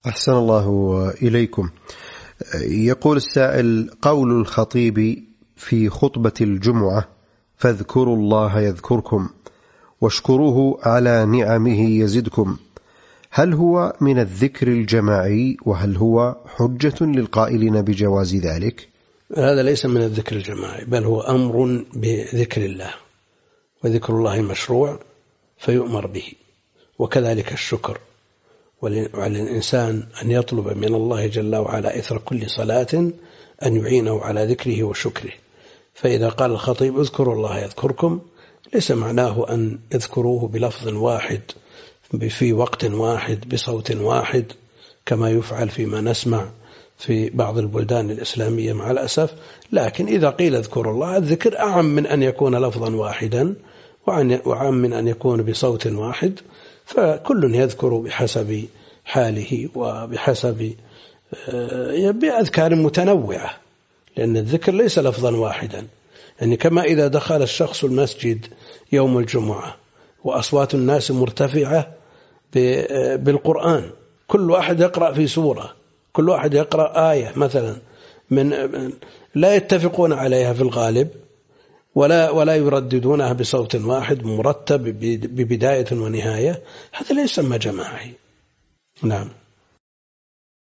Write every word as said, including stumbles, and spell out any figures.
أحسن الله إليكم. يقول السائل: قول الخطيب في خطبة الجمعة: فاذكروا الله يذكركم واشكروه على نعمه يزدكم، هل هو من الذكر الجماعي؟ وهل هو حجة للقائلين بجواز ذلك؟ هذا ليس من الذكر الجماعي، بل هو أمر بذكر الله، وذكر الله مشروع فيؤمر به، وكذلك الشكر. وعلى الإنسان أن يطلب من الله جل وعلا إثر كل صلاة أن يعينه على ذكره وشكره. فإذا قال الخطيب اذكروا الله يذكركم، ليس معناه أن يذكروه بلفظ واحد في وقت واحد بصوت واحد كما يفعل فيما نسمع في بعض البلدان الإسلامية مع الأسف. لكن إذا قيل اذكروا الله، الذكر أعم من أن يكون لفظا واحدا وأعم من أن يكون بصوت واحد، فكل يذكر بحسب حاله وبحسب بأذكار متنوعة، لأن الذكر ليس لفظا واحدا. يعني كما إذا دخل الشخص المسجد يوم الجمعة وأصوات الناس مرتفعة بالقرآن، كل واحد يقرأ في سورة، كل واحد يقرأ آية مثلا من لا يتفقون عليها في الغالب، ولا ولا يرددونها بصوت واحد مرتب ببداية ونهاية، هذا لا يسمى جماعي. نعم.